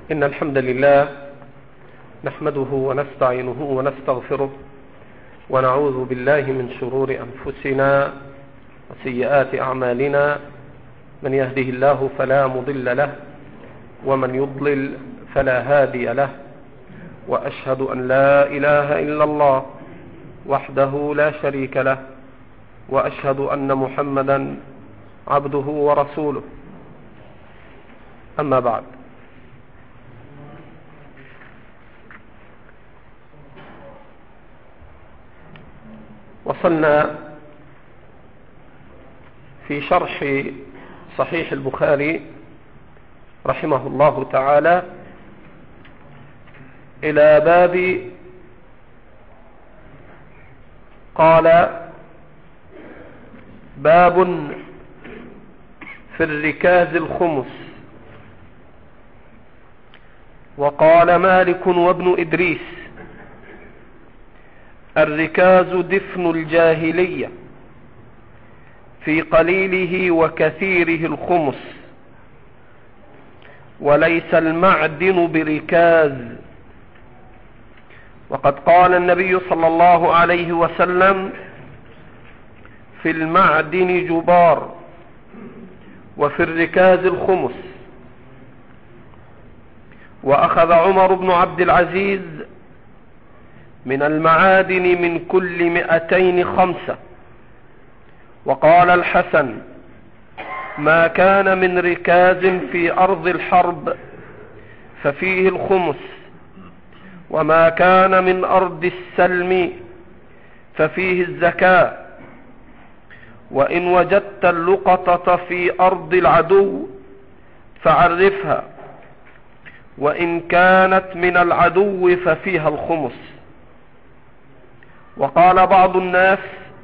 إن الحمد لله نحمده ونستعينه ونستغفره ونعوذ بالله من شرور أنفسنا وسيئات أعمالنا. من يهده الله فلا مضل له ومن يضلل فلا هادي له، وأشهد أن لا إله إلا الله وحده لا شريك له، وأشهد أن محمدا عبده ورسوله. أما بعد، وصلنا في شرح صحيح البخاري رحمه الله تعالى إلى باب قال: باب في الركاز الخمس. وقال مالك وابن إدريس: الركاز دفن الجاهلية، في قليله وكثيره الخمس، وليس المعدن بركاز. وقد قال النبي صلى الله عليه وسلم: في المعدن جبار، وفي الركاز الخمس. وأخذ عمر بن عبد العزيز من المعادن من كل 200 5. وقال الحسن: ما كان من ركاز في أرض الحرب ففيه الخمس، وما كان من أرض السلم ففيه الزكاة. وإن وجدت اللقطة في أرض العدو فعرفها، وإن كانت من العدو ففيها الخمس. وقال بعض الناس: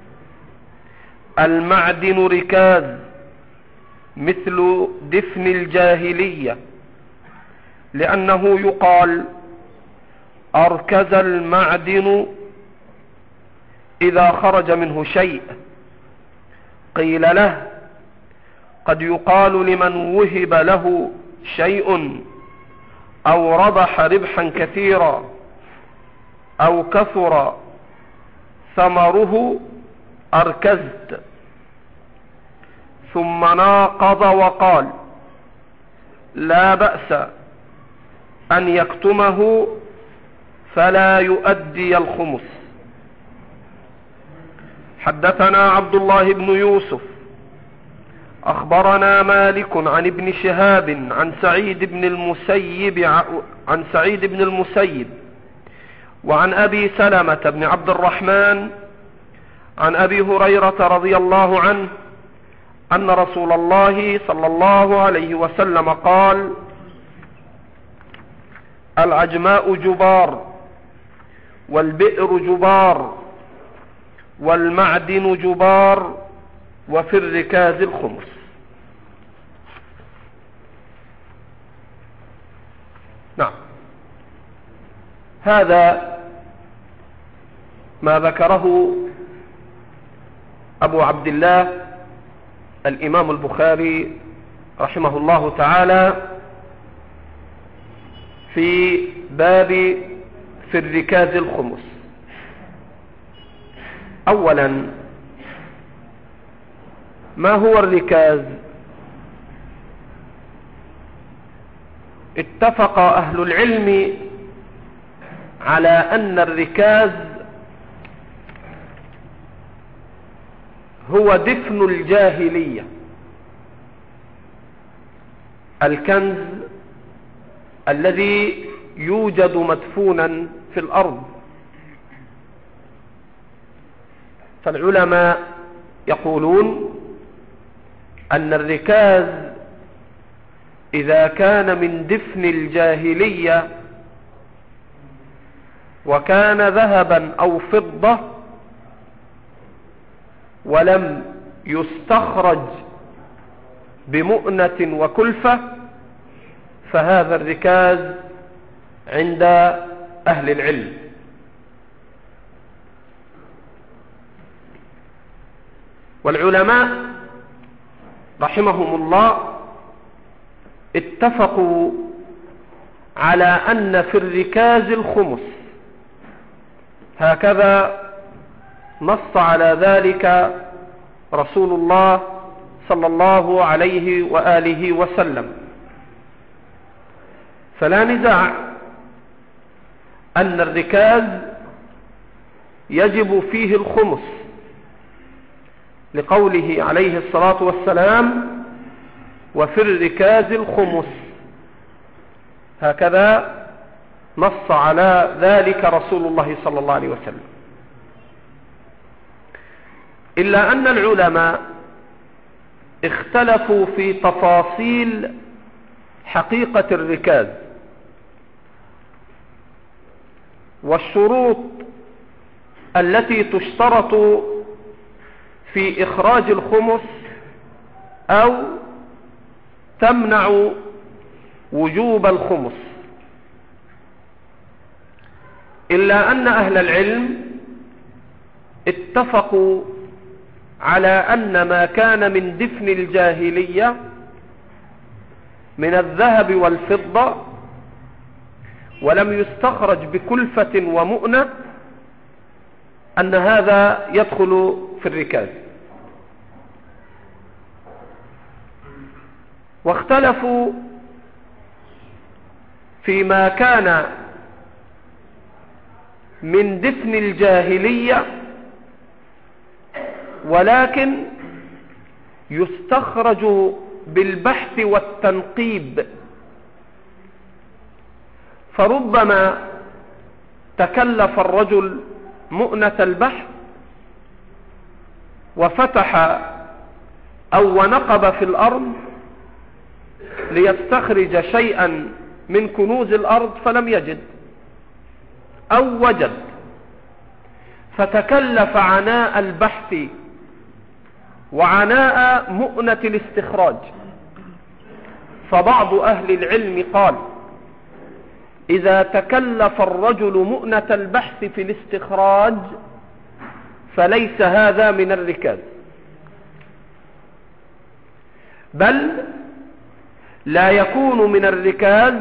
المعدن ركاز مثل دفن الجاهلية، لأنه يقال: أركز المعدن إذا خرج منه شيء. قيل له: قد يقال لمن وهب له شيء أو ربح ربحا كثيرا أو كثر ثمره أركزت. ثم ناقض وقال: لا بأس أن يكتمه فلا يؤدي الخمس. حدثنا عبد الله بن يوسف أخبرنا مالك عن ابن شهاب عن سعيد بن المسيب وعن أبي سلمة بن عبد الرحمن عن أبي هريرة رضي الله عنه أن رسول الله صلى الله عليه وسلم قال: العجماء جبار، والبئر جبار، والمعدن جبار، وفي الركاز الخمس. نعم، هذا ما ذكره أبو عبد الله الإمام البخاري رحمه الله تعالى في باب في الركاز الخمس. أولا، ما هو الركاز؟ اتفق أهل العلم على أن الركاز هو دفن الجاهلية، الكنز الذي يوجد مدفونا في الأرض. فالعلماء يقولون أن الركاز إذا كان من دفن الجاهلية وكان ذهبا أو فضة ولم يستخرج بمؤنة وكلفة، فهذا الركاز عند أهل العلم. والعلماء رحمهم الله اتفقوا على أن في الركاز الخمس، هكذا نص على ذلك رسول الله صلى الله عليه وآله وسلم. فلا نزاع أن الركاز يجب فيه الخمس، لقوله عليه الصلاة والسلام: وفي الركاز الخمس. هكذا نص على ذلك رسول الله صلى الله عليه وسلم. إلا أن العلماء اختلفوا في تفاصيل حقيقة الركاز والشروط التي تشترط في إخراج الخمس أو تمنع وجوب الخمس. إلا أن أهل العلم اتفقوا على أن ما كان من دفن الجاهلية من الذهب والفضة ولم يستخرج بكلفة ومؤنة أن هذا يدخل في الركاز. واختلفوا فيما كان من دفن الجاهلية ولكن يستخرج بالبحث والتنقيب، فربما تكلف الرجل مؤنة البحث وفتح أو ونقب في الأرض ليستخرج شيئا من كنوز الأرض فلم يجد، أو وجد فتكلف عناء البحث وعناء مؤنة الاستخراج. فبعض أهل العلم قال: إذا تكلف الرجل مؤنة البحث في الاستخراج فليس هذا من الركاز، بل لا يكون من الركاز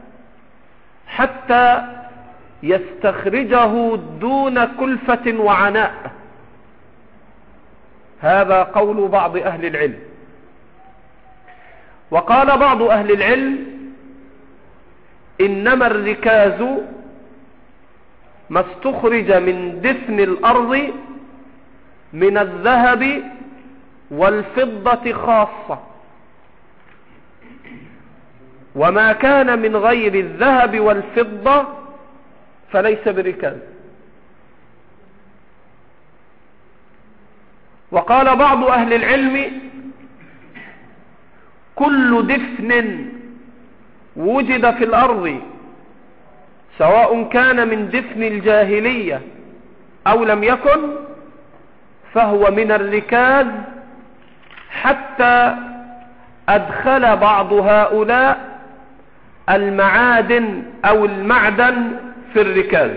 حتى يستخرجه دون كلفة وعناء. هذا قول بعض أهل العلم. وقال بعض أهل العلم: إنما الركاز ما استخرج من دفن الأرض من الذهب والفضة خاصة، وما كان من غير الذهب والفضة فليس بركاز. وقال بعض أهل العلم: كل دفن وجد في الأرض سواء كان من دفن الجاهلية أو لم يكن فهو من الركاز، حتى أدخل بعض هؤلاء المعادن أو المعدن في الركاز،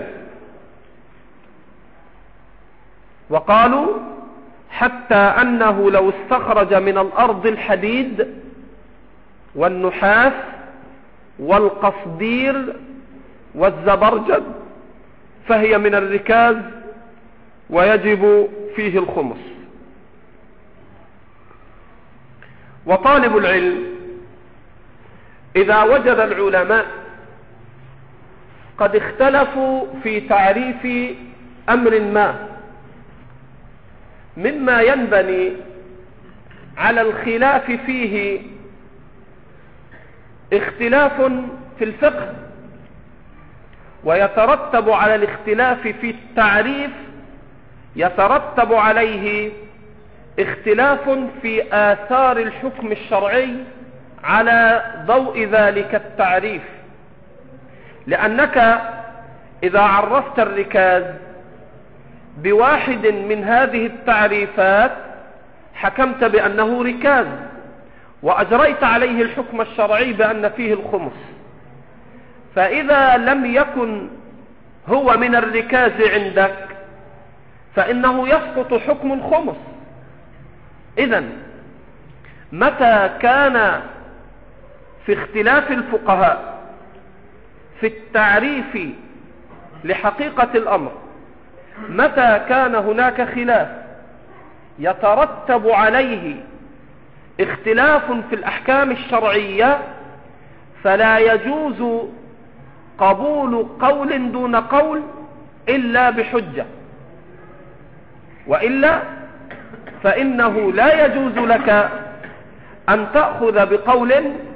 وقالوا حتى أنه لو استخرج من الأرض الحديد والنحاس والقصدير والزبرجد فهي من الركاز ويجب فيه الخمس. وطالب العلم إذا وجد العلماء قد اختلفوا في تعريف أمر ما مما ينبني على الخلاف فيه اختلاف في الفقه، ويترتب على الاختلاف في التعريف يترتب عليه اختلاف في آثار الحكم الشرعي على ضوء ذلك التعريف. لأنك إذا عرفت الركاز بواحد من هذه التعريفات حكمت بأنه ركاز وأجريت عليه الحكم الشرعي بأن فيه الخمس. فإذا لم يكن هو من الركاز عندك فإنه يسقط حكم الخمس. إذن متى كان في اختلاف الفقهاء في التعريف لحقيقة الأمر متى كان هناك خلاف يترتب عليه اختلاف في الأحكام الشرعية، فلا يجوز قبول قول دون قول إلا بحجة، وإلا فإنه لا يجوز لك أن تأخذ بقول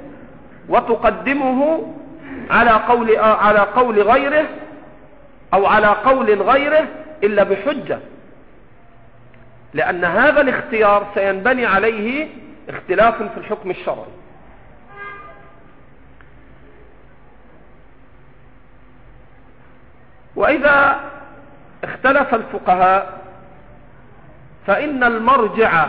وتقدمه على قول غيره أو على قول غيره إلا بحجة، لأن هذا الاختيار سينبني عليه اختلاف في الحكم الشرعي. وإذا اختلف الفقهاء فإن المرجع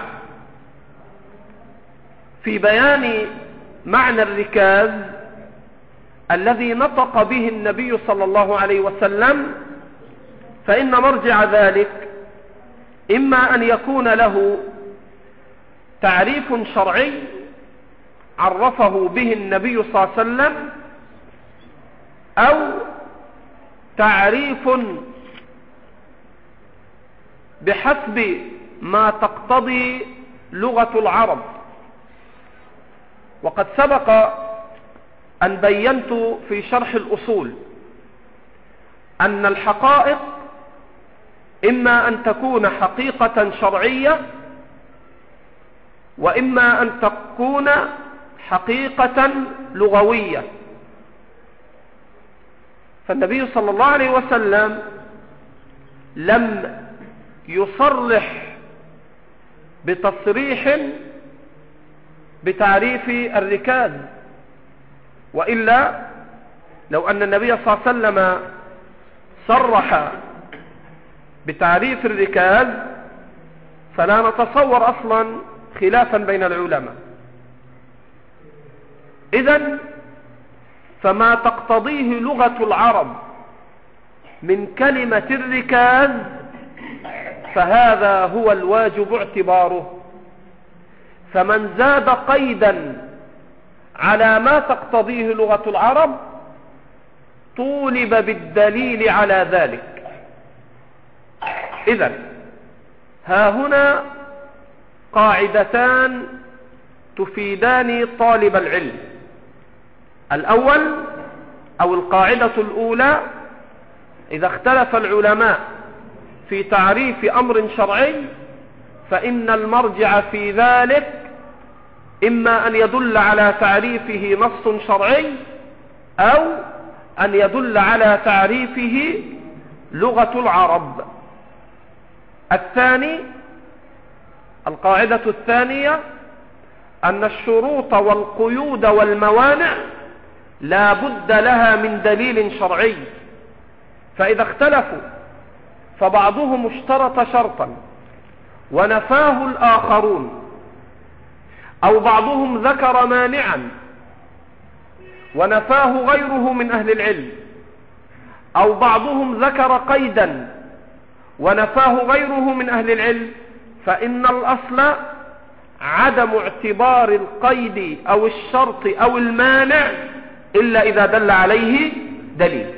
في بيان معنى الركاز الذي نطق به النبي صلى الله عليه وسلم، فإن مرجع ذلك إما أن يكون له تعريف شرعي عرفه به النبي صلى الله عليه وسلم، أو تعريف بحسب ما تقتضي لغة العرب. وقد سبق أن بينت في شرح الأصول أن الحقائق إما أن تكون حقيقة شرعية، وإما أن تكون حقيقة لغوية. فالنبي صلى الله عليه وسلم لم يصرح بتصريح بتعريف الركاز، وإلا لو أن النبي صلى الله عليه وسلم صرح بتعريف الركاز فلا نتصور أصلا خلافا بين العلماء. إذن فما تقتضيه لغة العرب من كلمة الركاز فهذا هو الواجب اعتباره، فمن زاد قيدا على ما تقتضيه لغة العرب طولب بالدليل على ذلك. إذن ها هنا قاعدتان تفيدان طالب العلم. الأول أو القاعدة الأولى: إذا اختلف العلماء في تعريف أمر شرعي فإن المرجع في ذلك إما أن يدل على تعريفه نص شرعي، أو أن يدل على تعريفه لغة العرب. الثاني، القاعدة الثانية: أن الشروط والقيود والموانع لا بد لها من دليل شرعي، فإذا اختلفوا فبعضهم اشترط شرطا ونفاه الآخرون، أو بعضهم ذكر مانعا ونفاه غيره من أهل العلم، أو بعضهم ذكر قيدا ونفاه غيره من أهل العلم، فإن الأصل عدم اعتبار القيد أو الشرط أو المانع إلا إذا دل عليه دليل.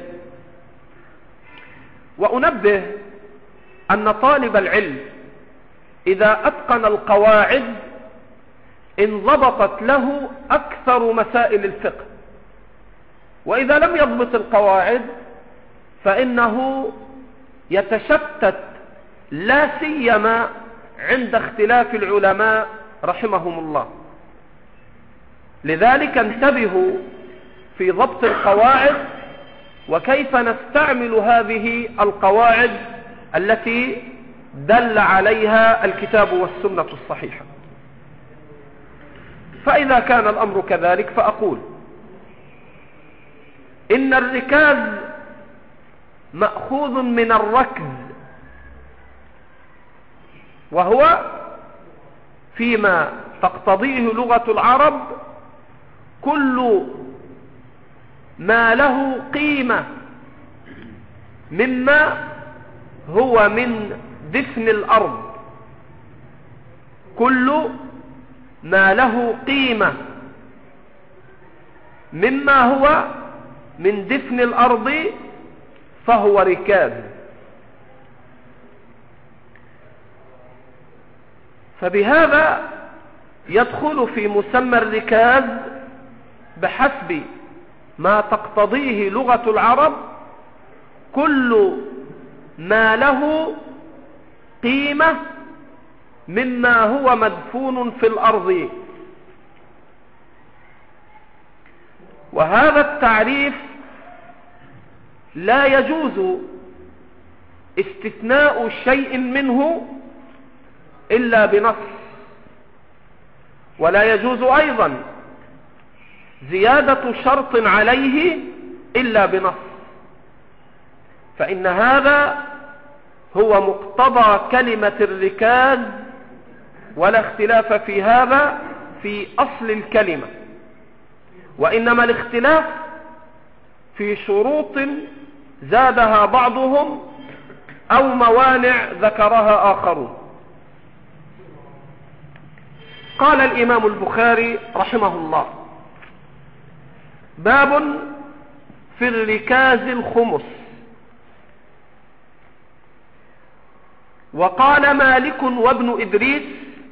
وأنبه أن طالب العلم إذا أتقن القواعد انضبطت له أكثر مسائل الفقه، وإذا لم يضبط القواعد فإنه يتشتت، لا سيما عند اختلاف العلماء رحمهم الله. لذلك انتبهوا في ضبط القواعد وكيف نستعمل هذه القواعد التي دل عليها الكتاب والسنة الصحيحة. فإذا كان الأمر كذلك فأقول إن الركاز مأخوذ من الركز، وهو فيما تقتضيه لغة العرب كل ما له قيمة مما هو من دفن الأرض، كل ما له قيمة مما هو من دفن الأرض فهو ركاز. فبهذا يدخل في مسمى الركاز بحسب ما تقتضيه لغة العرب كل ما له قيمة مما هو مدفون في الأرض. وهذا التعريف لا يجوز استثناء شيء منه إلا بنص، ولا يجوز أيضا زيادة شرط عليه إلا بنص، فإن هذا هو مقتضى كلمة الركاز، ولا اختلاف في هذا في أصل الكلمة، وإنما الاختلاف في شروط زادها بعضهم أو موانع ذكرها آخرون. قال الإمام البخاري رحمه الله: باب في الركاز الخمس. وقال مالك وابن إدريس: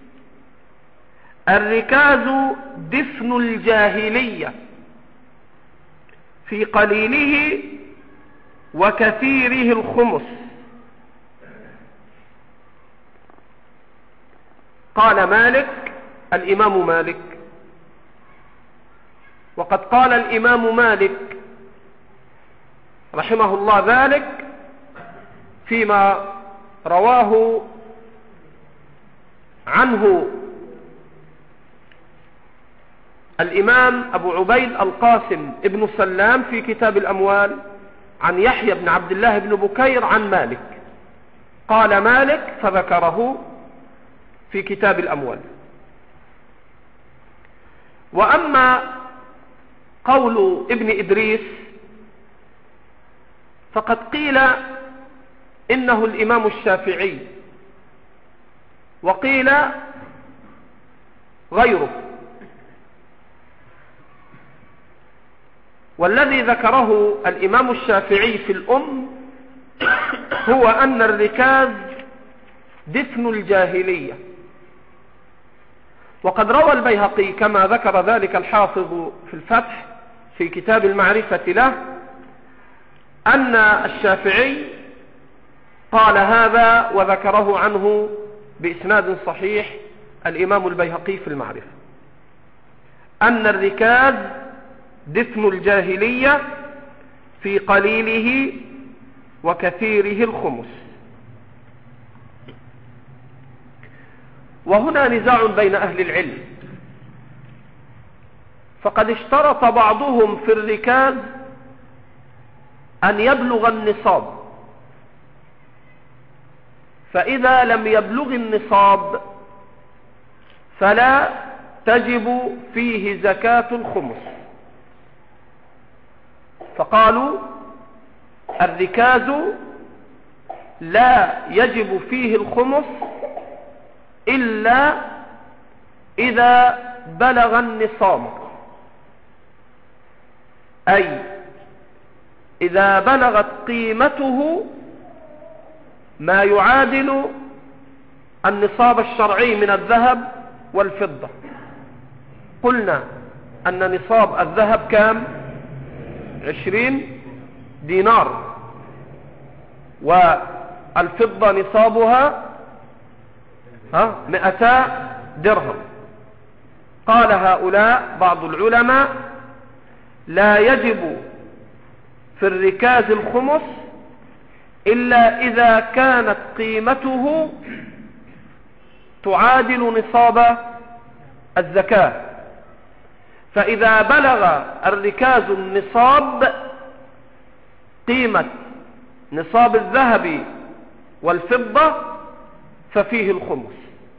الركاز دفن الجاهلية في قليله وكثيره الخمس. قال مالك، الإمام مالك. وقد قال الإمام مالك رحمه الله ذلك فيما رواه عنه الإمام أبو عبيد القاسم ابن سلام في كتاب الأموال عن يحيى بن عبد الله بن بكير عن مالك. قال مالك فذكره في كتاب الأموال. وأما قول ابن إدريس فقد قيل إنه الإمام الشافعي، وقيل غيره، والذي ذكره الإمام الشافعي في الأم هو أن الركاز دفن الجاهلية. وقد روى البيهقي كما ذكر ذلك الحافظ في الفتح في كتاب المعرفة له أن الشافعي قال هذا وذكره عنه بإسناد صحيح الإمام البيهقي في المعرفة، أن الركاز دفن الجاهلية في قليله وكثيره الخمس. وهنا نزاع بين أهل العلم، فقد اشترط بعضهم في الركاز أن يبلغ النصاب، فإذا لم يبلغ النصاب فلا تجب فيه زكاة الخمس. فقالوا الركاز لا يجب فيه الخمس إلا إذا بلغ النصاب، أي إذا بلغت قيمته ما يعادل النصاب الشرعي من الذهب والفضة. قلنا أن نصاب الذهب كام؟ 20 دينار، والفضة نصابها 200 درهم. قال هؤلاء بعض العلماء لا يجب في الركاز الخمس إلا إذا كانت قيمته تعادل نصاب الزكاة. فإذا بلغ الركاز النصاب قيمة نصاب الذهب والفضة ففيه الخمس.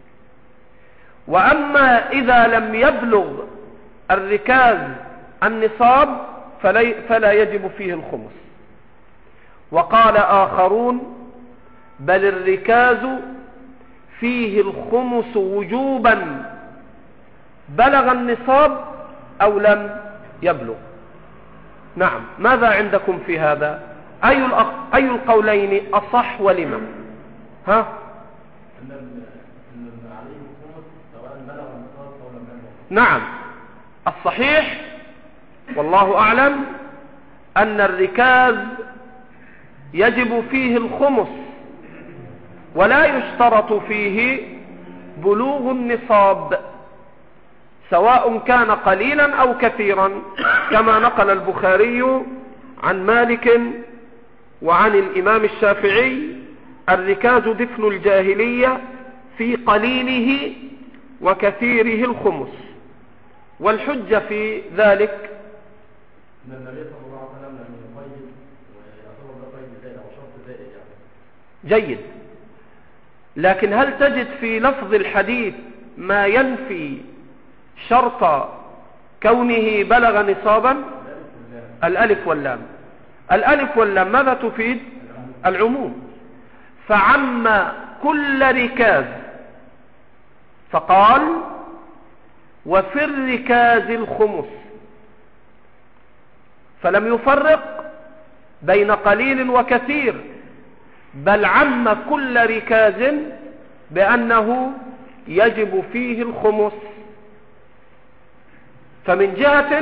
وأما إذا لم يبلغ الركاز النصاب فلا يجب فيه الخمس. وقال آخرون بل الركاز فيه الخمس وجوبا بلغ النصاب أو لم يبلغ. نعم. ماذا عندكم في هذا؟ أي القولين أصح ولما؟ ها؟ نعم، الصحيح والله أعلم أن الركاز يجب فيه الخمس، ولا يشترط فيه بلوغ النصاب، سواء كان قليلا أو كثيرا، كما نقل البخاري عن مالك وعن الإمام الشافعي: الركاز دفن الجاهلية، في قليله وكثيره الخمس. والحجة في ذلك ان النبي صلى الله عليه وسلم لم يقيد ويعتبر ده قيد زائد او شرط زائد يعني. جيد، لكن هل تجد في لفظ الحديث ما ينفي شرط كونه بلغ نصابا؟ الألف واللام. الألف واللام ماذا تفيد؟ العموم. فعم كل ركاز فقال: وفي الركاز الخمس، فلم يفرق بين قليل وكثير، بل عم كل ركاز بأنه يجب فيه الخمس. فمن جهة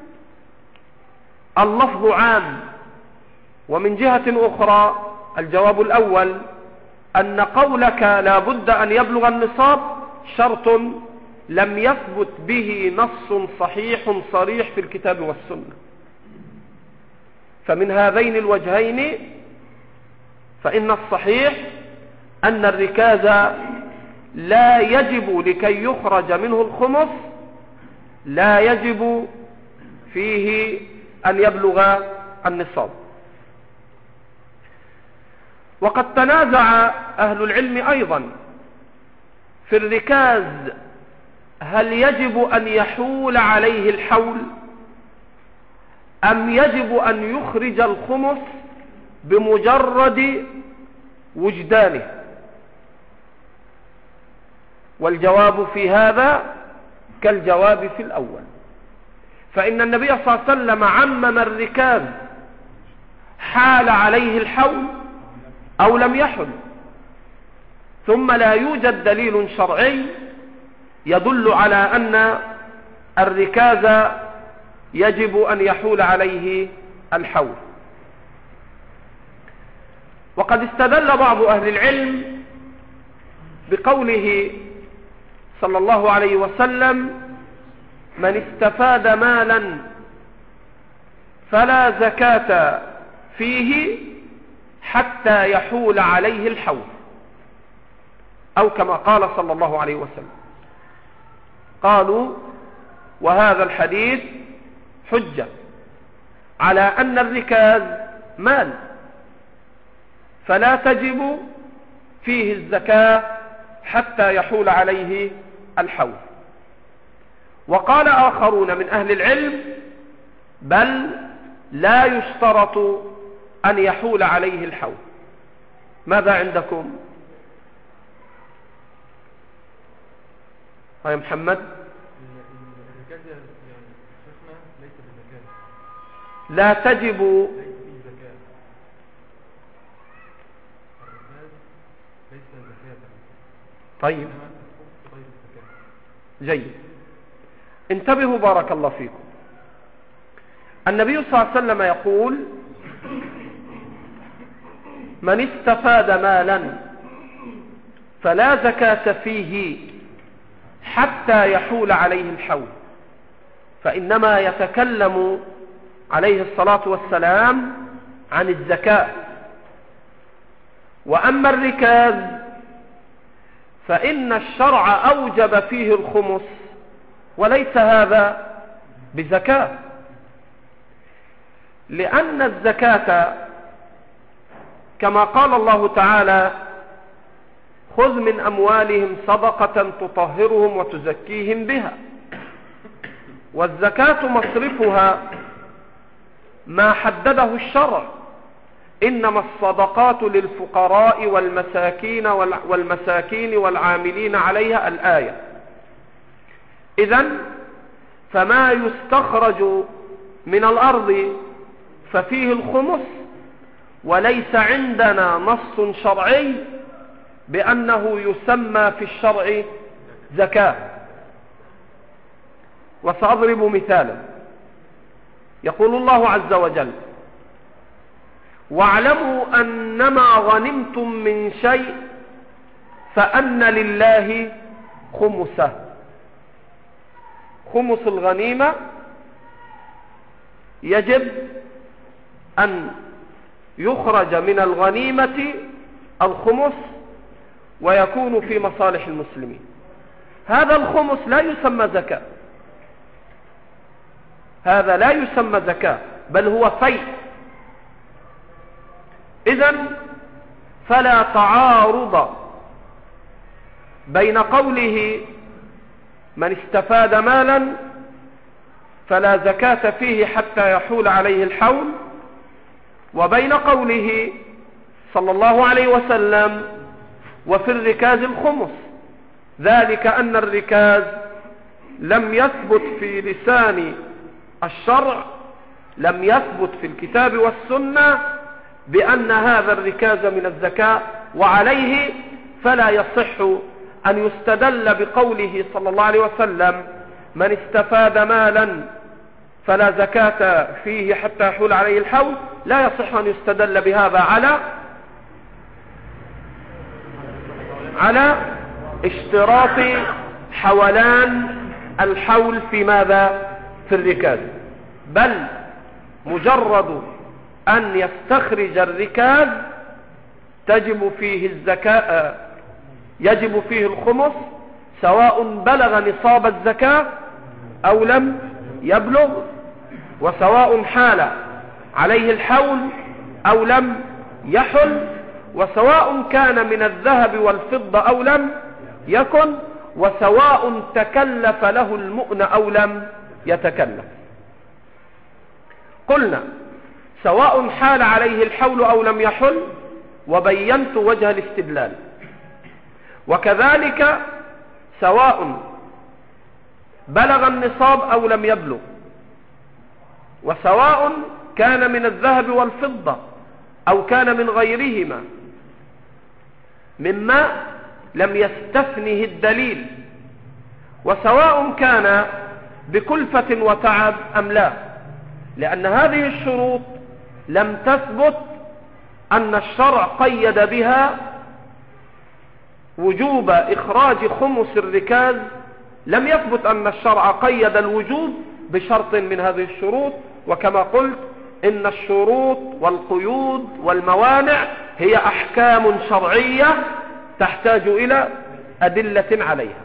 اللفظ عام، ومن جهة أخرى الجواب الأول أن قولك لا بد أن يبلغ النصاب شرط لم يثبت به نص صحيح صريح في الكتاب والسنة. فمن هذين الوجهين فإن الصحيح أن الركاز لا يجب لكي يخرج منه الخمس، لا يجب فيه أن يبلغ النصاب. وقد تنازع أهل العلم أيضا في الركاز: هل يجب أن يحول عليه الحول، أم يجب أن يخرج الخمس بمجرد وجدانه؟ والجواب في هذا كالجواب في الأول، فإن النبي صلى الله عليه وسلم عمم الركاز حال عليه الحول أو لم يحل، ثم لا يوجد دليل شرعي يدل على أن الركاز يجب أن يحول عليه الحول. وقد استدل بعض أهل العلم بقوله صلى الله عليه وسلم: من استفاد مالا فلا زكاة فيه حتى يحول عليه الحول، أو كما قال صلى الله عليه وسلم. قالوا: وهذا الحديث حجة على أن الركاز مال، فلا تجب فيه الزكاة حتى يحول عليه الحول. وقال آخرون من أهل العلم: بل لا يشترط أن يحول عليه الحول. ماذا عندكم؟ يا محمد. لا تجب طيب، جيد. انتبهوا بارك الله فيكم. النبي صلى الله عليه وسلم يقول: من استفاد مالا فلا زكاة فيه حتى يحول عليه الحول، فإنما يتكلم عليه الصلاة والسلام عن الزكاة. وأما الركاز فإن الشرع أوجب فيه الخمس، وليس هذا بزكاة، لأن الزكاة كما قال الله تعالى: خذ من أموالهم صدقة تطهرهم وتزكيهم بها. والزكاة مصرفها ما حدده الشرع: إنما الصدقات للفقراء والمساكين والعاملين عليها، الآية. إذن فما يستخرج من الأرض ففيه الخمس، وليس عندنا نص شرعي بأنه يسمى في الشرع زكاة. وسأضرب مثالا. يقول الله عز وجل: واعلموا أنما غنمتم من شيء فأن لله خمسه. خمس الغنيمة يجب أن يخرج من الغنيمة الخمس ويكون في مصالح المسلمين. هذا الخمس لا يسمى زكاة، هذا لا يسمى زكاة، بل هو فيء. إذن فلا تعارض بين قوله من استفاد مالا فلا زكاة فيه حتى يحول عليه الحول، وبين قوله صلى الله عليه وسلم وفي الركاز الخمس. ذلك أن الركاز لم يثبت في لسان الشرع، لم يثبت في الكتاب والسنة بأن هذا الركاز من الزكاة، وعليه فلا يصح أن يستدل بقوله صلى الله عليه وسلم من استفاد مالا فلا زكاة فيه حتى يحول عليه الحول. لا يصح أن يستدل بهذا على اشتراط حولان الحول في ماذا؟ في الركاز، بل مجرد أن يستخرج الركاز تجب فيه الزكاة، يجب فيه الخمس، سواء بلغ نصاب الزكاة أو لم يبلغ، وسواء حال عليه الحول أو لم يحل، وسواء كان من الذهب والفضة أو لم يكن، وسواء تكلف له المؤن أو لم يتكلف. قلنا سواء حال عليه الحول أو لم يحل، وبينت وجه الاستدلال. وكذلك سواء بلغ النصاب أو لم يبلغ، وسواء كان من الذهب والفضة أو كان من غيرهما مما لم يستثنه الدليل، وسواء كان بكلفة وتعب أم لا، لأن هذه الشروط لم تثبت أن الشرع قيد بها وجوب إخراج خمس الركاز. لم يثبت أن الشرع قيد الوجوب بشرط من هذه الشروط. وكما قلت إن الشروط والقيود والموانع هي أحكام شرعية تحتاج إلى أدلة عليها.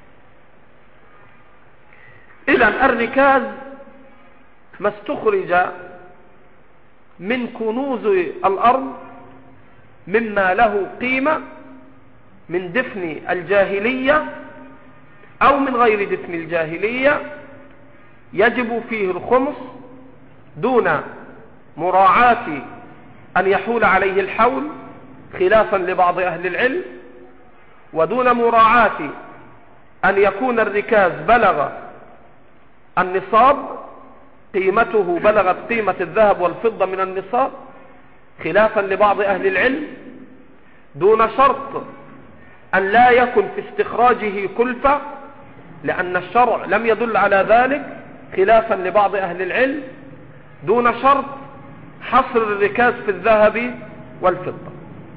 إذن الركاز ما استخرج من كنوز الأرض مما له قيمة من دفن الجاهلية أو من غير دفن الجاهلية، يجب فيه الخمس دون مراعاة أن يحول عليه الحول خلافا لبعض أهل العلم، ودون مراعاة أن يكون الركاز بلغ النصاب، قيمته بلغت قيمة الذهب والفضة من النصاب خلافا لبعض أهل العلم، دون شرط أن لا يكن في استخراجه كلفة، لأن الشرع لم يدل على ذلك خلافا لبعض أهل العلم، دون شرط حصر الركاز في الذهب والفضة.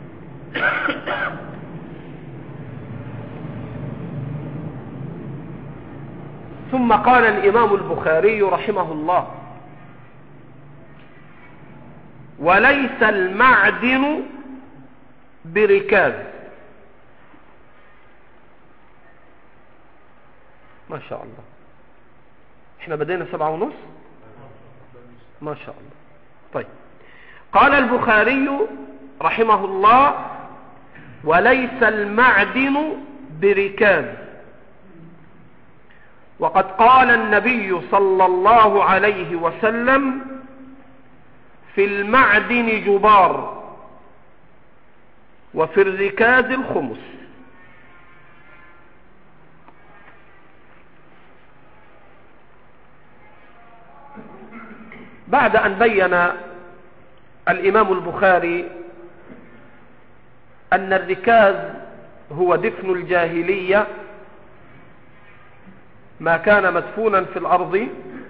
ثم قال الإمام البخاري رحمه الله: وليس المعدن بركاز. ما شاء الله، احنا بدينا 7:30. ما شاء الله. طيب، قال البخاري رحمه الله: وليس المعدن بركاز. وقد قال النبي صلى الله عليه وسلم: في المعدن جبار، وفي الركاز الخمس. بعد أن بين الإمام البخاري أن الركاز هو دفن الجاهلية، ما كان مدفونا في الأرض،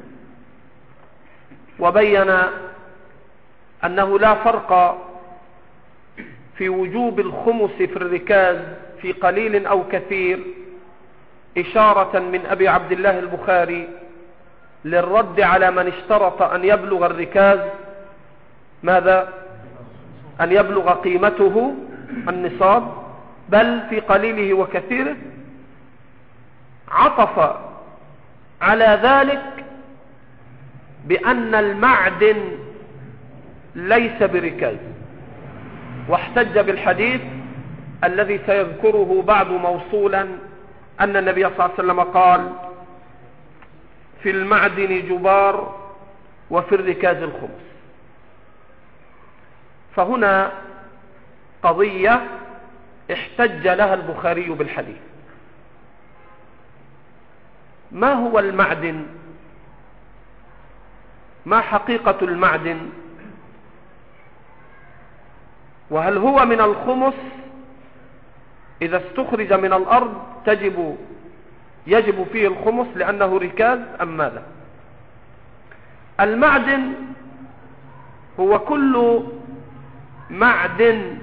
وبين أنه لا فرق في وجوب الخمس في الركاز في قليل أو كثير، إشارة من أبي عبد الله البخاري للرد على من اشترط أن يبلغ الركاز ماذا؟ أن يبلغ قيمته النصاب، بل في قليله وكثيره. عطف على ذلك بأن المعدن ليس بركاز، واحتج بالحديث الذي سيذكره بعد موصولا أن النبي صلى الله عليه وسلم قال: في المعدن جبار وفي الركاز الخمس. فهنا قضية احتج لها البخاري بالحديث. ما هو المعدن؟ ما حقيقة المعدن؟ وهل هو من الخمس إذا استخرج من الأرض يجب فيه الخمس لأنه ركاز أم ماذا؟ المعدن هو كل معدن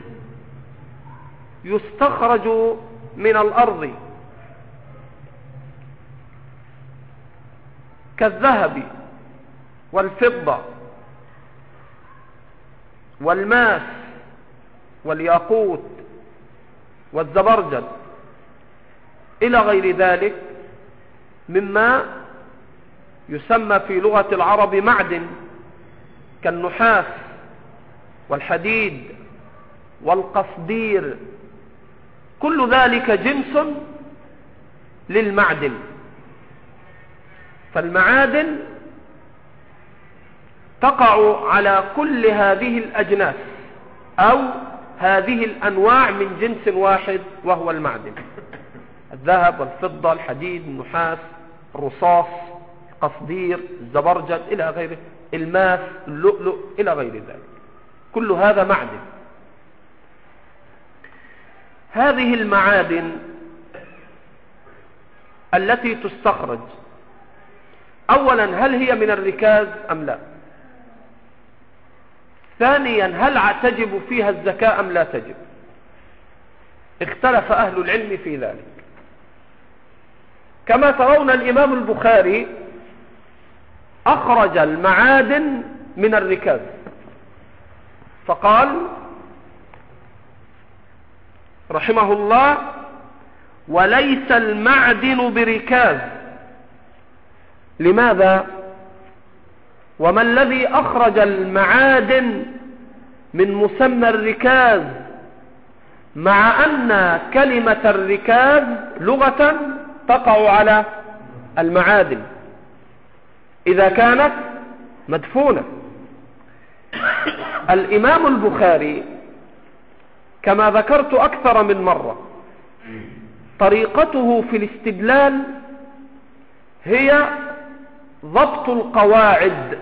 يستخرج من الأرض كالذهب والفضة والماس والياقوت والزبرجد إلى غير ذلك مما يسمى في لغة العرب معدن، كالنحاس والحديد والقصدير. كل ذلك جنس للمعدن. فالمعادن تقع على كل هذه الأجناس أو هذه الأنواع من جنس واحد، وهو المعدن: الذهب والفضة، الحديد، النحاس، الرصاص، القصدير، الزبرجد إلى غيره، الماس، اللؤلؤ إلى غير ذلك. كل هذا معدن. هذه المعادن التي تستخرج، أولا هل هي من الركاز أم لا؟ ثانيا هل تجب فيها الزكاة أم لا تجب؟ اختلف أهل العلم في ذلك. كما ترون الإمام البخاري أخرج المعادن من الركاز، فقال رحمه الله: وليس المعدن بركاز. لماذا؟ وما الذي أخرج المعادن من مسمى الركاز، مع أن كلمة الركاز لغة تقع على المعادن إذا كانت مدفونة؟ الإمام البخاري كما ذكرت أكثر من مرة، طريقته في الاستدلال هي ضبط القواعد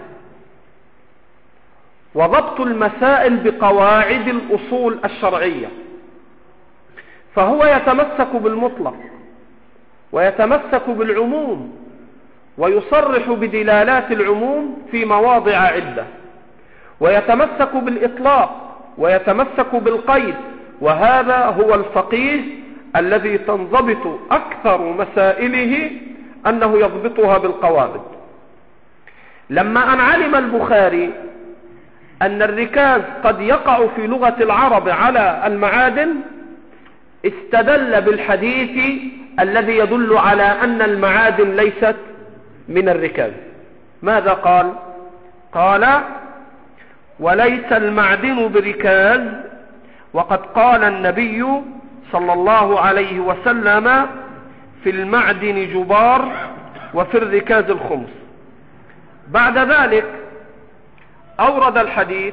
وضبط المسائل بقواعد الأصول الشرعية. فهو يتمسك بالمطلق ويتمسك بالعموم ويصرح بدلالات العموم في مواضع عدة، ويتمسك بالإطلاق ويتمسك بالقيد. وهذا هو الفقيه الذي تنضبط أكثر مسائله أنه يضبطها بالقواعد. لما أن علم البخاري أن الركاز قد يقع في لغة العرب على المعادن، استدل بالحديث الذي يدل على أن المعادن ليست من الركاز. ماذا قال؟ قال: وليس المعدن بركاز، وقد قال النبي صلى الله عليه وسلم: في المعدن جبار وفي الركاز الخمس. بعد ذلك أورد الحديث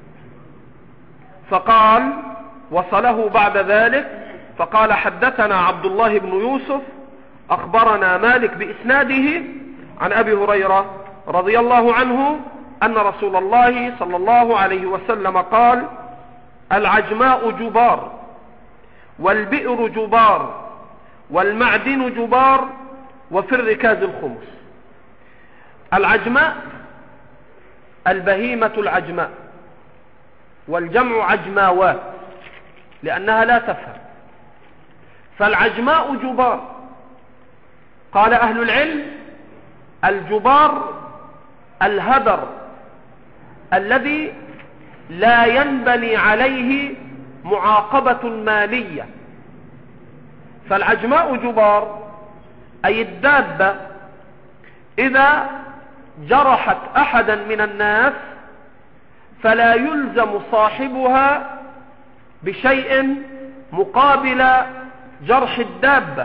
فقال، وصله بعد ذلك فقال: حدثنا عبد الله بن يوسف أخبرنا مالك بإسناده عن أبي هريرة رضي الله عنه أن رسول الله صلى الله عليه وسلم قال: العجماء جبار، والبئر جبار، والمعدن جبار، وفي الركاز الخمس. العجماء البهيمة العجماء، والجمع عجماوات لأنها لا تفهم. فالعجماء جبار. قال أهل العلم: الجبار الهدر الذي لا ينبني عليه معاقبة مالية. فالعجماء جبار أي الدابة إذا جرحت أحدا من الناس فلا يلزم صاحبها بشيء مقابل جرح الدابة،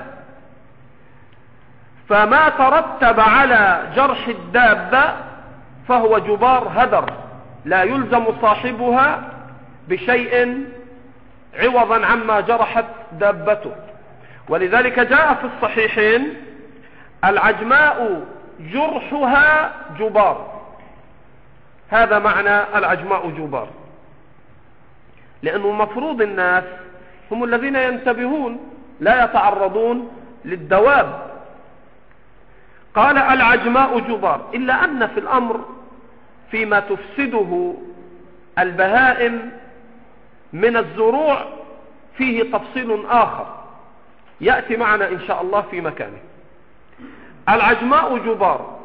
فما ترتب على جرح الدابة فهو جبار هدر، لا يلزم صاحبها بشيء عوضا عما جرحت دابته. ولذلك جاء في الصحيحين: العجماء جرحها جبار. هذا معنى العجماء جبار، لأنه مفروض الناس هم الذين ينتبهون لا يتعرضون للدواب. قال: العجماء جبار. إلا أن في الأمر فيما تفسده البهائم من الزروع فيه تفصيل آخر يأتي معنا إن شاء الله في مكانه. العجماء جبار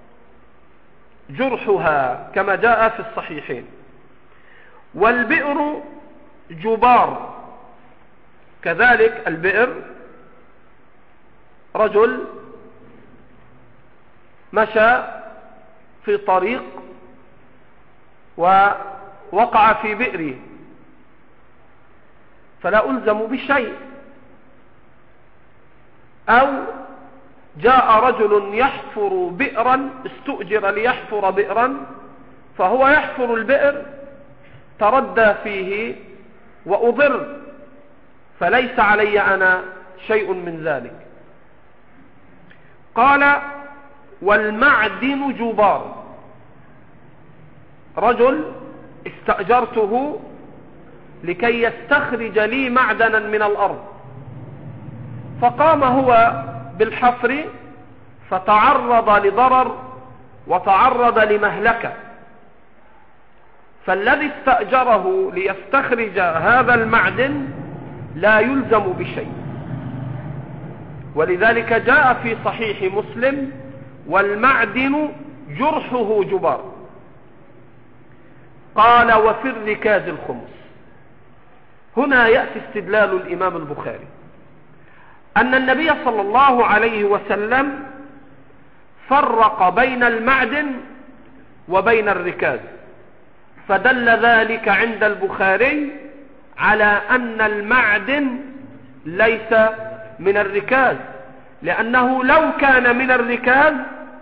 جرحها كما جاء في الصحيحين، والبئر جبار. كذلك البئر رجل مشى في طريق ووقع في بئره فلا ألزم بشيء، أو جاء رجل يحفر بئرا، استؤجر ليحفر بئرا فهو يحفر البئر تردى فيه وأضر، فليس علي أنا شيء من ذلك. قال: والمعدن جبار. رجل استأجرته لكي يستخرج لي معدنا من الأرض، فقام هو بالحفر فتعرض لضرر وتعرض لمهلكة، فالذي استأجره ليستخرج هذا المعدن لا يلزم بشيء. ولذلك جاء في صحيح مسلم: والمعدن جرحه جبار. قال: وفي الركاز الخمس. هنا يأتي استدلال الإمام البخاري أن النبي صلى الله عليه وسلم فرق بين المعدن وبين الركاز، فدل ذلك عند البخاري على أن المعدن ليس من الركاز، لأنه لو كان من الركاز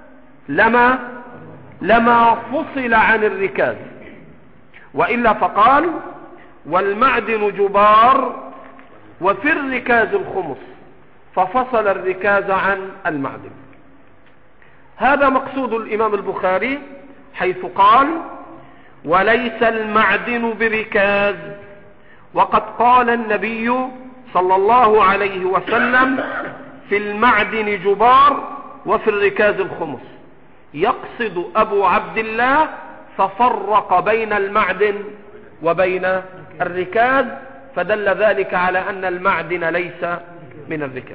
لما فصل عن الركاز، وإلا فقال: والمعدن جبار وفي الركاز الخمس، ففصل الركاز عن المعدن. هذا مقصود الإمام البخاري حيث قال: وليس المعدن بركاز، وقد قال النبي صلى الله عليه وسلم: في المعدن جبار وفي الركاز الخمس. يقصد أبو عبد الله ففرق بين المعدن وبين الركاز، فدل ذلك على أن المعدن ليس من الركاز.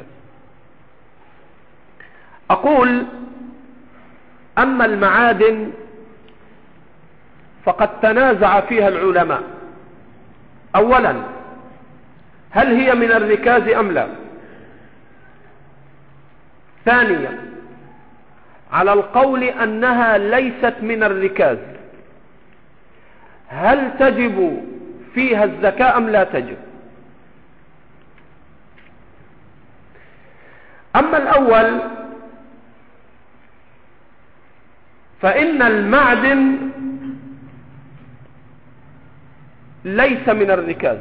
أقول: أما المعادن فقد تنازع فيها العلماء. أولا، هل هي من الركاز أم لا؟ ثانيا، على القول أنها ليست من الركاز، هل تجب فيها الزكاة أم لا تجب؟ أما الأول فإن المعدن ليس من الركاز.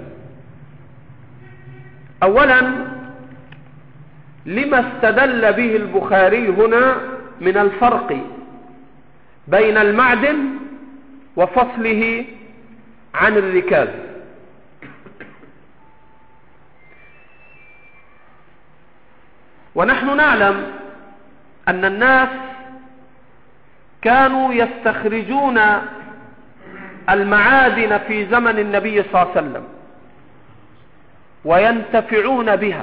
أولا، لما استدل به البخاري هنا من الفرق بين المعدن وفصله عن الركاز. ونحن نعلم أن الناس كانوا يستخرجون المعادن في زمن النبي صلى الله عليه وسلم وينتفعون بها،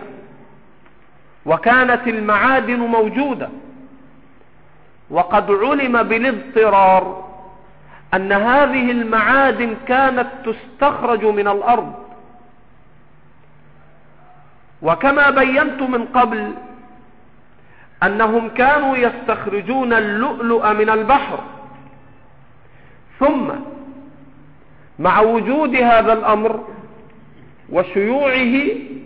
وكانت المعادن موجودة، وقد علم بالاضطرار أن هذه المعادن كانت تستخرج من الأرض. وكما بينت من قبل أنهم كانوا يستخرجون اللؤلؤ من البحر، ثم مع وجود هذا الأمر وشيوعه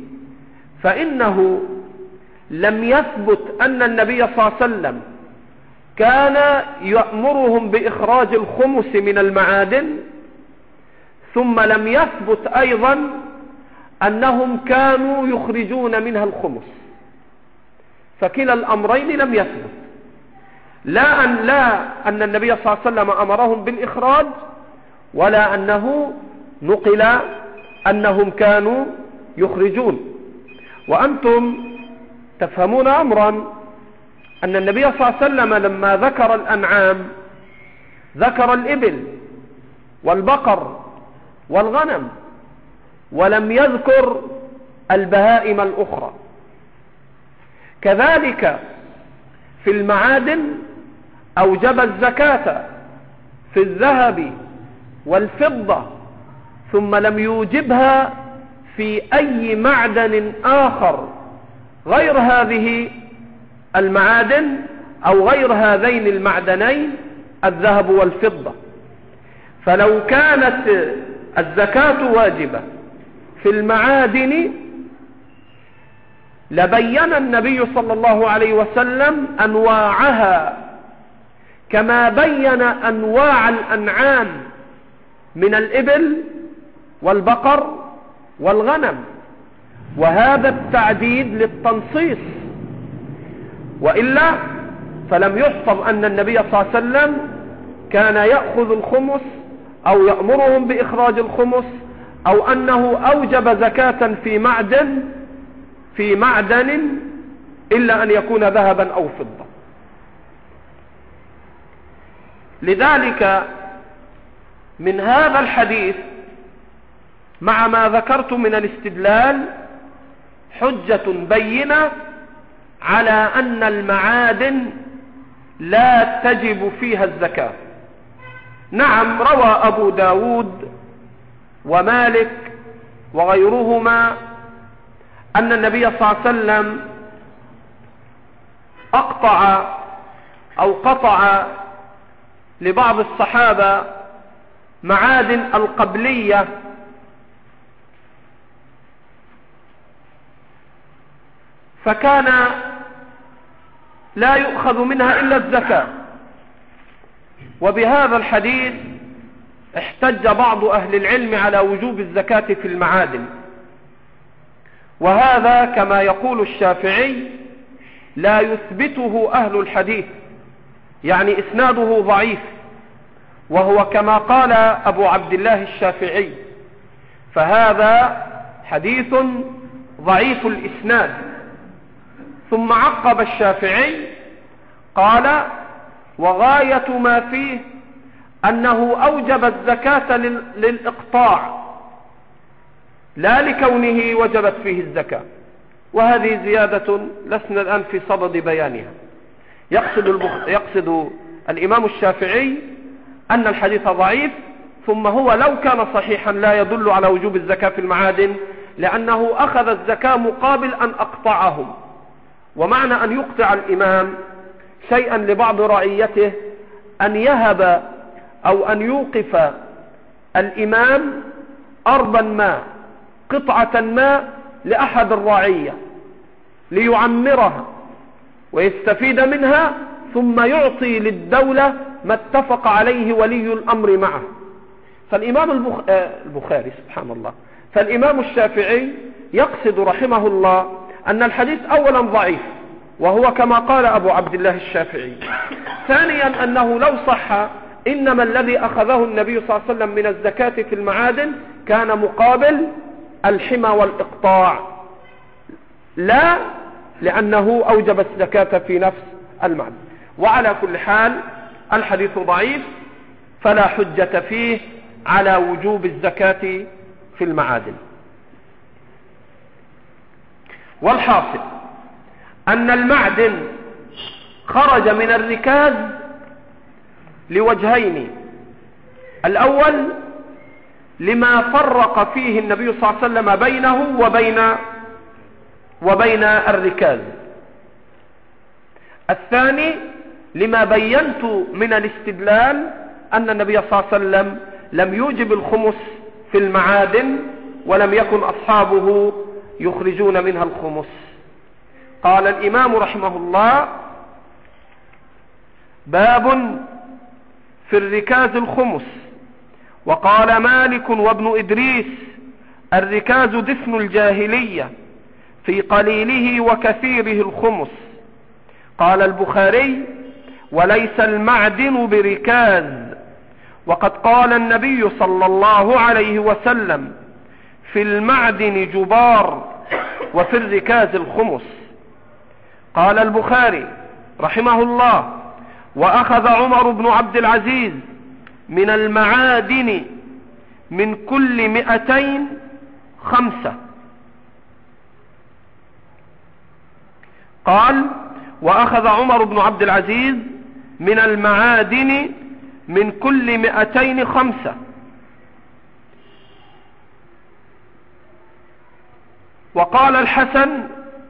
فإنه لم يثبت أن النبي صلى الله عليه وسلم كان يأمرهم بإخراج الخمس من المعادن، ثم لم يثبت أيضا أنهم كانوا يخرجون منها الخمس. فكلا الأمرين لم يثبت، لا أن النبي صلى الله عليه وسلم أمرهم بالإخراج، ولا أنه نقل أنهم كانوا يخرجون. وأنتم تفهمون أمرا، أن النبي صلى الله عليه وسلم لما ذكر الأنعام ذكر الإبل والبقر والغنم، ولم يذكر البهائم الأخرى. كذلك في المعادن أوجب الزكاة في الذهب والفضة، ثم لم يوجبها في أي معدن آخر غير هذه المعادن أو غير هذين المعدنين الذهب والفضة. فلو كانت الزكاة واجبة في المعادن لبين النبي صلى الله عليه وسلم أنواعها كما بين أنواع الأنعام من الإبل والبقر والغنم، وهذا التعديد للتنصيص، وإلا فلم يحفظ أن النبي صلى الله عليه وسلم كان يأخذ الخمس أو يأمرهم بإخراج الخمس، أو أنه أوجب زكاة في معدن إلا أن يكون ذهبا أو فضة. لذلك من هذا الحديث مع ما ذكرت من الاستدلال حجة بينة على أن المعادن لا تجب فيها الزكاة. نعم، روى أبو داود ومالك وغيرهما أن النبي صلى الله عليه وسلم قطع لبعض الصحابة معادن القبلية، فكان لا يؤخذ منها إلا الزكاة. وبهذا الحديث احتج بعض أهل العلم على وجوب الزكاة في المعادن، وهذا كما يقول الشافعي لا يثبته أهل الحديث، يعني إسناده ضعيف، وهو كما قال أبو عبد الله الشافعي، فهذا حديث ضعيف الإسناد. ثم عقب الشافعي قال: وغاية ما فيه أنه أوجب الزكاة للإقطاع لا لكونه وجبت فيه الزكاة. وهذه زيادة لسنا الآن في صدد بيانها. يقصد الإمام الشافعي أن الحديث ضعيف، ثم هو لو كان صحيحا لا يدل على وجوب الزكاة في المعادن، لأنه أخذ الزكاة مقابل أن أقطعهم. ومعنى أن يقطع الإمام شيئا لبعض رعيته أن يهب أو أن يوقف الإمام أرضا ما، قطعة ما لأحد الرعية ليعمرها ويستفيد منها، ثم يعطي للدولة ما اتفق عليه ولي الأمر معه. فالإمام البخاري سبحان الله، فالإمام الشافعي يقصد رحمه الله أن الحديث أولا ضعيف، وهو كما قال أبو عبد الله الشافعي. ثانيا أنه لو صح إنما الذي أخذه النبي صلى الله عليه وسلم من الزكاة في المعادن كان مقابل الحمى والإقطاع، لا لأنه أوجب الزكاة في نفس المعدن. وعلى كل حال الحديث ضعيف، فلا حجة فيه على وجوب الزكاة في المعادن. والحاصل أن المعدن خرج من الركاز لوجهين: الأول لما فرق فيه النبي صلى الله عليه وسلم بينه وبين الركاز، الثاني لما بينت من الاستدلال أن النبي صلى الله عليه وسلم لم يوجب الخمس في المعادن ولم يكن أصحابه يخرجون منها الخمس. قال الإمام رحمه الله: باب في الركاز الخمس. وقال مالك وابن إدريس: الركاز دفن الجاهلية، في قليله وكثيره الخمس. قال البخاري: وليس المعدن بركاز. وقد قال النبي صلى الله عليه وسلم: في المعدن جبار، وفي الركاز الخمس. قال البخاري رحمه الله: وأخذ عمر بن عبد العزيز من المعادن من كل 200 5. قال: وأخذ عمر بن عبد العزيز من المعادن من كل 200 5. وقال الحسن: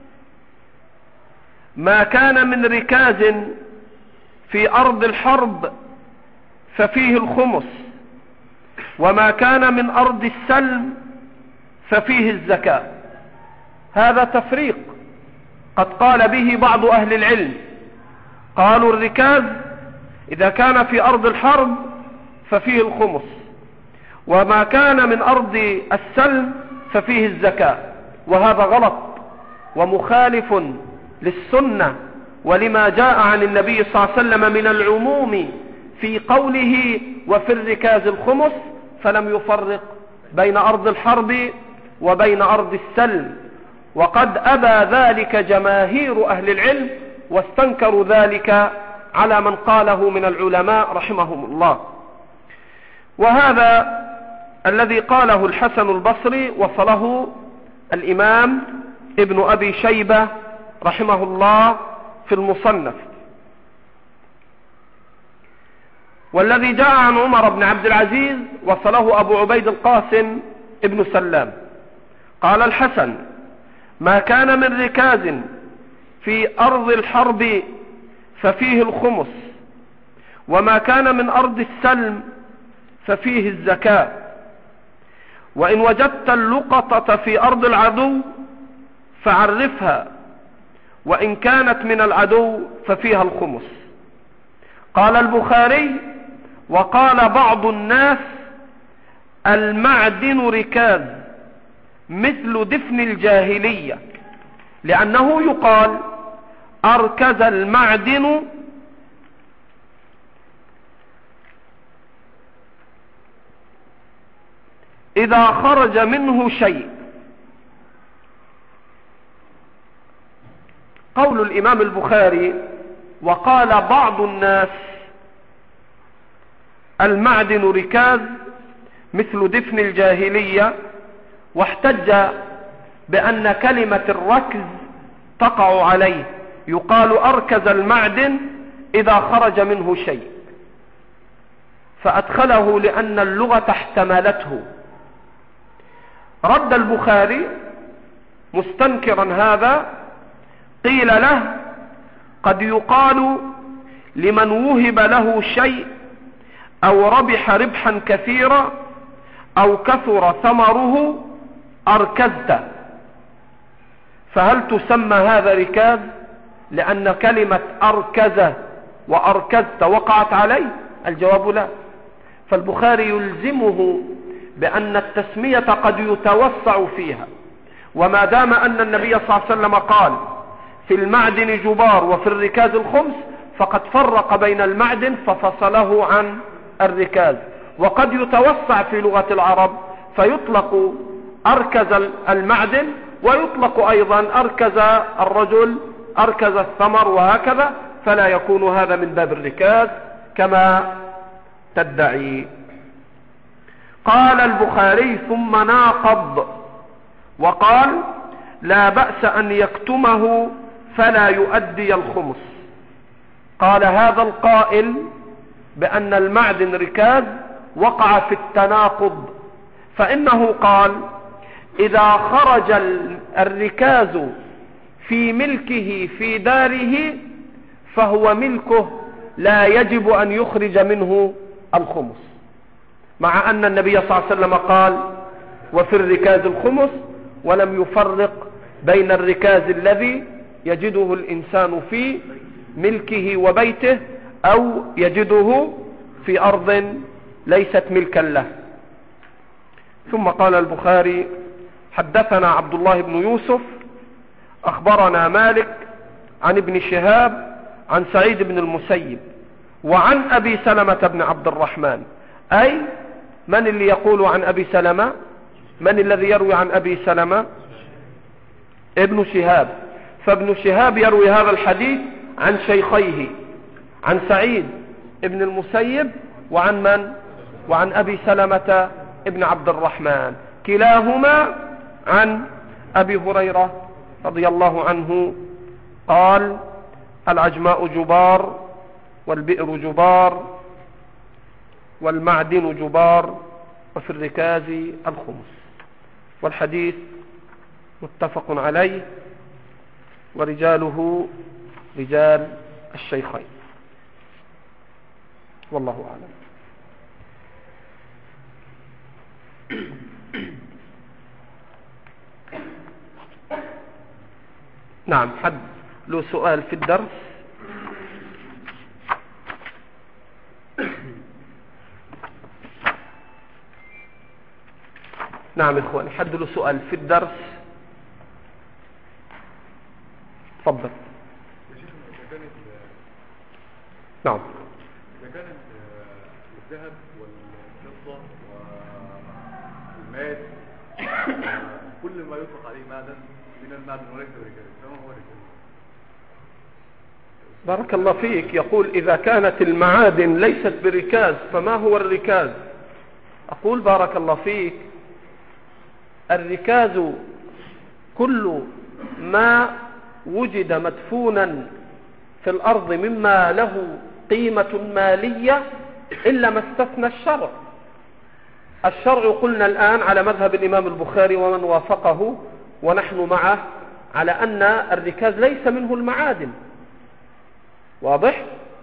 ما كان من ركاز في أرض الحرب ففيه الخمس، وما كان من أرض السلم ففيه الزكاة. هذا تفريق قد قال به بعض أهل العلم، قالوا الركاز إذا كان في أرض الحرب ففيه الخمس، وما كان من أرض السلم ففيه الزكاة. وهذا غلط ومخالف للسنة ولما جاء عن النبي صلى الله عليه وسلم من العموم في قوله: وفي الركاز الخمس، فلم يفرق بين أرض الحرب وبين أرض السلم. وقد أبى ذلك جماهير أهل العلم، واستنكروا ذلك على من قاله من العلماء رحمهم الله. وهذا الذي قاله الحسن البصري وصله الإمام ابن أبي شيبة رحمه الله في المصنف. والذي جاء عن عمر بن عبد العزيز وصله أبو عبيد القاسم ابن سلام. قال الحسن: ما كان من ركاز في أرض الحرب ففيه الخمس، وما كان من أرض السلم ففيه الزكاة. وإن وجدت اللقطة في أرض العدو فعرفها، وإن كانت من العدو ففيها الخمس. قال البخاري: وقال بعض الناس: المعدن ركاز مثل دفن الجاهلية، لأنه يقال: أركز المعدن إذا خرج منه شيء. قول الإمام البخاري: وقال بعض الناس: المعدن ركاز مثل دفن الجاهلية، واحتج بأن كلمة الركز تقع عليه، يقال: أركز المعدن إذا خرج منه شيء، فأدخله لأن اللغة احتملته. رد البخاري مستنكرا هذا، قيل له: قد يقال لمن وهب له شيء أو ربح ربحا كثيرا أو كثر ثمره أركزت، فهل تسمى هذا ركاز لأن كلمة أركز وأركزت وقعت عليه؟ الجواب لا. فالبخاري يلزمه بأن التسمية قد يتوسع فيها، وما دام أن النبي صلى الله عليه وسلم قال: في المعدن جبار وفي الركاز الخمس، فقد فرق بين المعدن ففصله عن الركاز. وقد يتوسع في لغة العرب فيطلق أركز المعدن، ويطلق أيضا أركز الرجل، أركز الثمر، وهكذا، فلا يكون هذا من باب الركاز كما تدعي. قال البخاري: ثم ناقض وقال: لا بأس أن يكتمه فلا يؤدي الخمس. قال هذا القائل بأن المعدن ركاز وقع في التناقض، فإنه قال: إذا خرج الركاز في ملكه في داره فهو ملكه، لا يجب أن يخرج منه الخمس، مع أن النبي صلى الله عليه وسلم قال: وفي الركاز الخمس، ولم يفرق بين الركاز الذي يجده الإنسان في ملكه وبيته أو يجده في أرض ليست ملكا له. ثم قال البخاري: حدثنا عبد الله بن يوسف أخبرنا مالك عن ابن شهاب عن سعيد بن المسيب وعن أبي سلمة بن عبد الرحمن. أي من اللي يقول عن أبي سلمة؟ من الذي يروي عن أبي سلمة؟ ابن شهاب. فابن شهاب يروي هذا الحديث عن شيخيه، عن سعيد بن المسيب وعن من؟ وعن أبي سلمة ابن عبد الرحمن، كلاهما عن أبي هريرة رضي الله عنه قال: العجماء جبار، والبئر جبار، والمعدن جبار، وفي الركاز الخمس. والحديث متفق عليه، ورجاله رجال الشيخين، والله أعلم. نعم، حد له سؤال في الدرس؟ نعم إخواني، حد له سؤال في الدرس؟ تفضل. نعم. إذا كان الذهب والفضة والماس كل ما يطلق عليه معدن من المعدن وليس ركاز، فما هو ركاز؟ بارك الله فيك. يقول: إذا كانت المعادن ليست بركاز فما هو الركاز؟ أقول: بارك الله فيك، الركاز كل ما وجد مدفونا في الأرض مما له قيمة مالية، إلا ما استثنى الشرع. الشرع قلنا الآن على مذهب الإمام البخاري ومن وافقه ونحن معه على أن الركاز ليس منه المعادن. واضح؟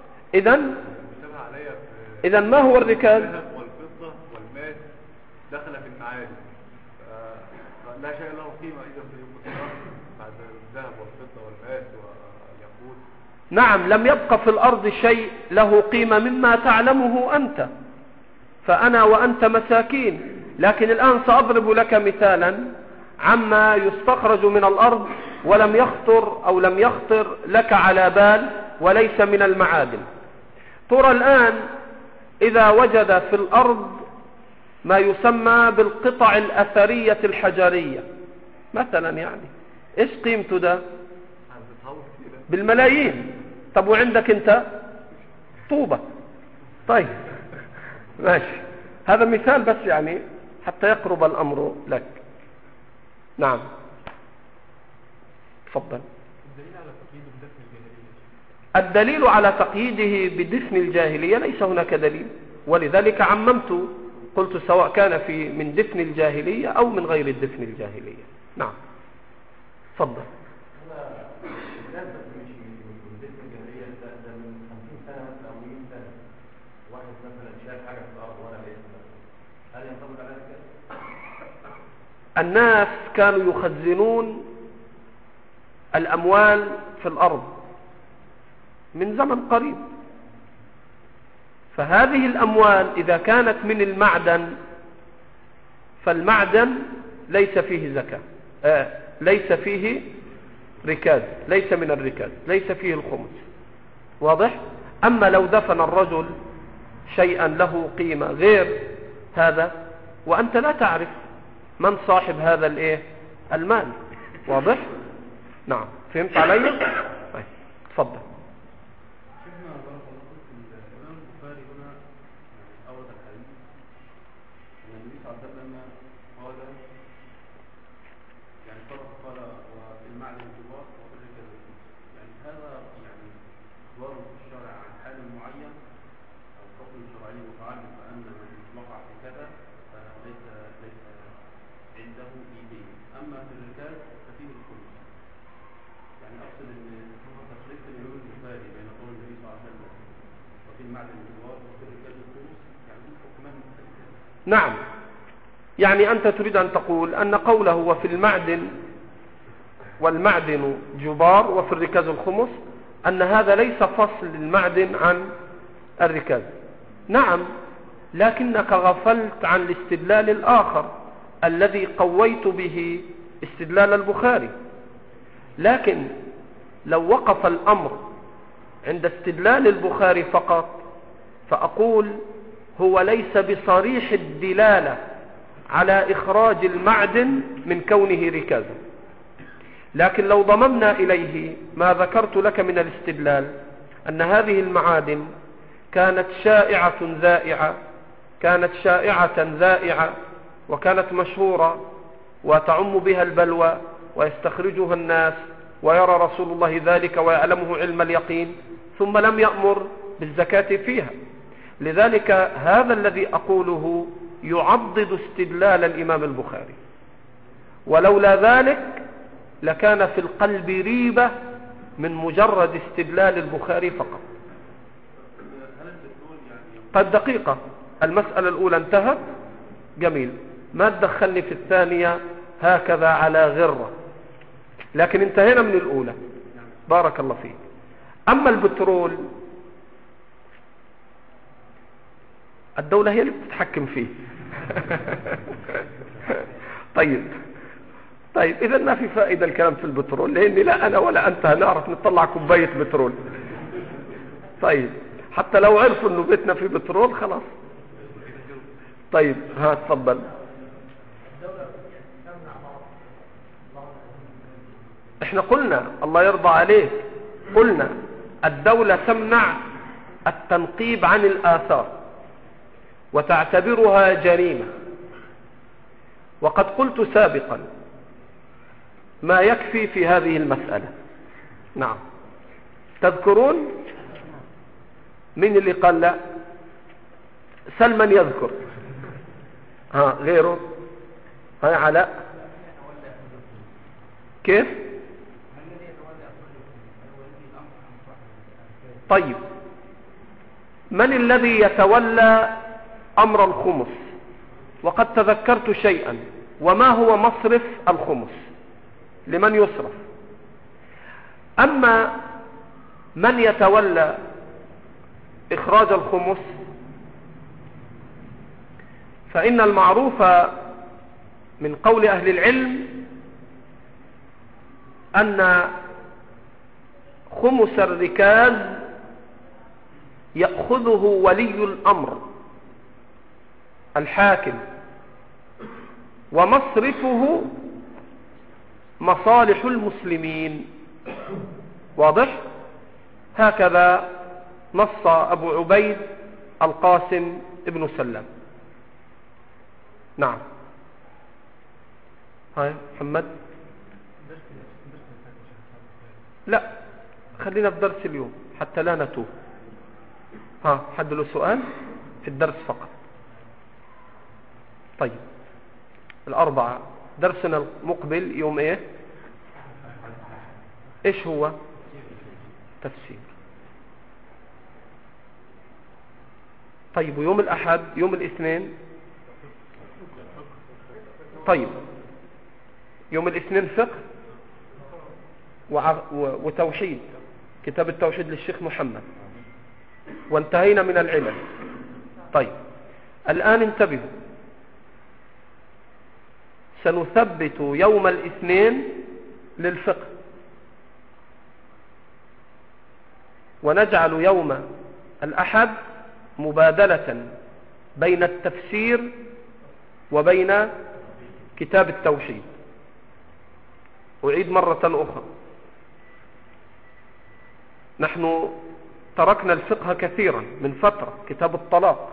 إذن ما هو الركاز؟ الذهب والفضة والماس دخل في المعادن، لا شيء له قيمة إذا في بعد الذهب والفضة والماس والياقوت. نعم، لم يبقى في الأرض شيء له قيمة مما تعلمه أنت، فأنا وأنت مساكين. لكن الآن سأضرب لك مثالا عما يستخرج من الأرض ولم يخطر أو لم يخطر لك على بال وليس من المعادن. ترى الآن إذا وجد في الأرض ما يسمى بالقطع الأثرية الحجرية مثلا، يعني إيش قيمته ده؟ بالملايين. طب وعندك أنت طوبة. طيب ماشي، هذا مثال بس يعني حتى يقرب الأمر لك. نعم تفضل. الدليل على تقييده بدفن الجاهلية ليس هناك دليل، ولذلك عممت قلت سواء كان في من دفن الجاهلية أو من غير الدفن الجاهلية. نعم تفضل. الناس كانوا يخزنون الأموال في الأرض من زمن قريب، فهذه الأموال إذا كانت من المعدن فالمعدن ليس فيه زكاة، ليس فيه ركاز، ليس من الركاز، ليس فيه الخمس. واضح؟ أما لو دفن الرجل شيئا له قيمة غير هذا وأنت لا تعرف من صاحب هذا المال. واضح؟ نعم، فهمت علي؟ طيب تفضل. شفنا بارك الله فيك الإمام البخاري هنا أورد الحديث أن النبي صلى الله عليه وسلم قال يعني قال وفي المعدن الكبار وفي الرجال يعني هذا يعني إخبار في الشرع عن حال معين أو حكم شرعي متعلق بأن من وقع في كذا ليس عنده إيدين. أما في الرجال ففيه الخلق. يعني أقصد أن تفريق الإمام البخاري بين قول النبي صلى الله عليه وسلم وفي المعدن الكبار وفي الرجال الخلق يعني حكمان مختلفين. نعم، يعني أنت تريد أن تقول أن قوله وفي المعدن والمعدن جبار وفي الركاز الخمس أن هذا ليس فصل المعدن عن الركاز. نعم، لكنك غفلت عن الاستدلال الآخر الذي قويت به استدلال البخاري. لكن لو وقف الأمر عند استدلال البخاري فقط فأقول هو ليس بصريح الدلالة على إخراج المعدن من كونه ركازا. لكن لو ضممنا إليه ما ذكرت لك من الاستدلال أن هذه المعادن كانت شائعة ذائعة وكانت مشهورة وتعم بها البلوى ويستخرجها الناس ويرى رسول الله ذلك ويعلمه علم اليقين ثم لم يأمر بالزكاة فيها. لذلك هذا الذي أقوله يعضد استدلال الإمام البخاري، ولولا ذلك لكان في القلب ريبة من مجرد استدلال البخاري فقط. قد دقيقة، المسألة الأولى انتهت، جميل، ما تدخلني في الثانية هكذا على غرة، لكن انتهينا من الأولى، بارك الله فيك. أما البترول الدولة هي اللي بتتحكم فيه. طيب إذا ما في فائدة الكلام في البترول، لأني لا أنا ولا أنت هنعرف نطلع كوباية بترول. طيب حتى لو عرفوا إنه بيتنا في بترول خلاص. طيب ها تفضل. احنا قلنا الله يرضى عليك، قلنا الدولة تمنع التنقيب عن الآثار وتعتبرها جريمة، وقد قلت سابقا ما يكفي في هذه المسألة. نعم، تذكرون من اللي قال لا؟ سلمان يذكر، ها غيره، ها علاء كيف؟ طيب من الذي يتولى أمر الخمس؟ وقد تذكرت شيئا، وما هو مصرف الخمس؟ لمن يصرف؟ أما من يتولى إخراج الخمس فإن المعروف من قول أهل العلم أن خمس الركاز يأخذه ولي الأمر الحاكم، ومصرفه مصالح المسلمين. واضح؟ هكذا نص أبو عبيد القاسم ابن سلام. نعم، هاي محمد. لا، خلينا في درس اليوم حتى لا نتوه. ها حد له سؤال في الدرس فقط؟ طيب الأربعة درسنا المقبل يوم ايه؟ ايش هو؟ تفسير. طيب ويوم الأحد يوم الاثنين؟ طيب يوم الاثنين فقه وتوحيد، كتاب التوحيد للشيخ محمد، وانتهينا من العلل. طيب الآن انتبهوا، سنثبت يوم الاثنين للفقه، ونجعل يوم الأحد مبادلة بين التفسير وبين كتاب التوحيد. أعيد مرة أخرى، نحن تركنا الفقه كثيرا من فترة، كتاب الطلاق،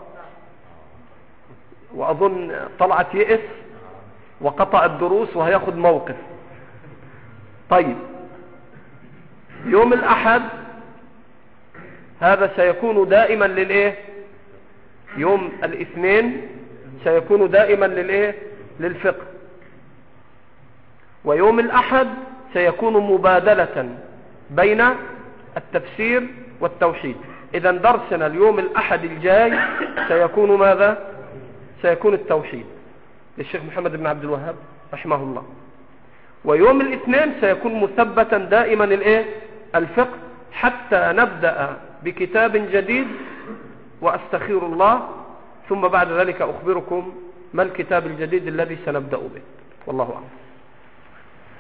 وأظن طلعت يئس وقطع الدروس وهياخد موقف. طيب، يوم الأحد هذا سيكون دائما للإيه؟ يوم الاثنين سيكون دائما للإيه؟ للفقه. ويوم الأحد سيكون مبادلة بين التفسير والتوحيد. إذا درسنا اليوم الأحد الجاي سيكون ماذا؟ سيكون التوحيد للشيخ محمد بن عبد الوهاب رحمه الله. ويوم الاثنين سيكون مثبتا دائما الايه؟ الفقه، حتى نبدأ بكتاب جديد وأستخير الله، ثم بعد ذلك أخبركم ما الكتاب الجديد الذي سنبدأ به، والله أعلم.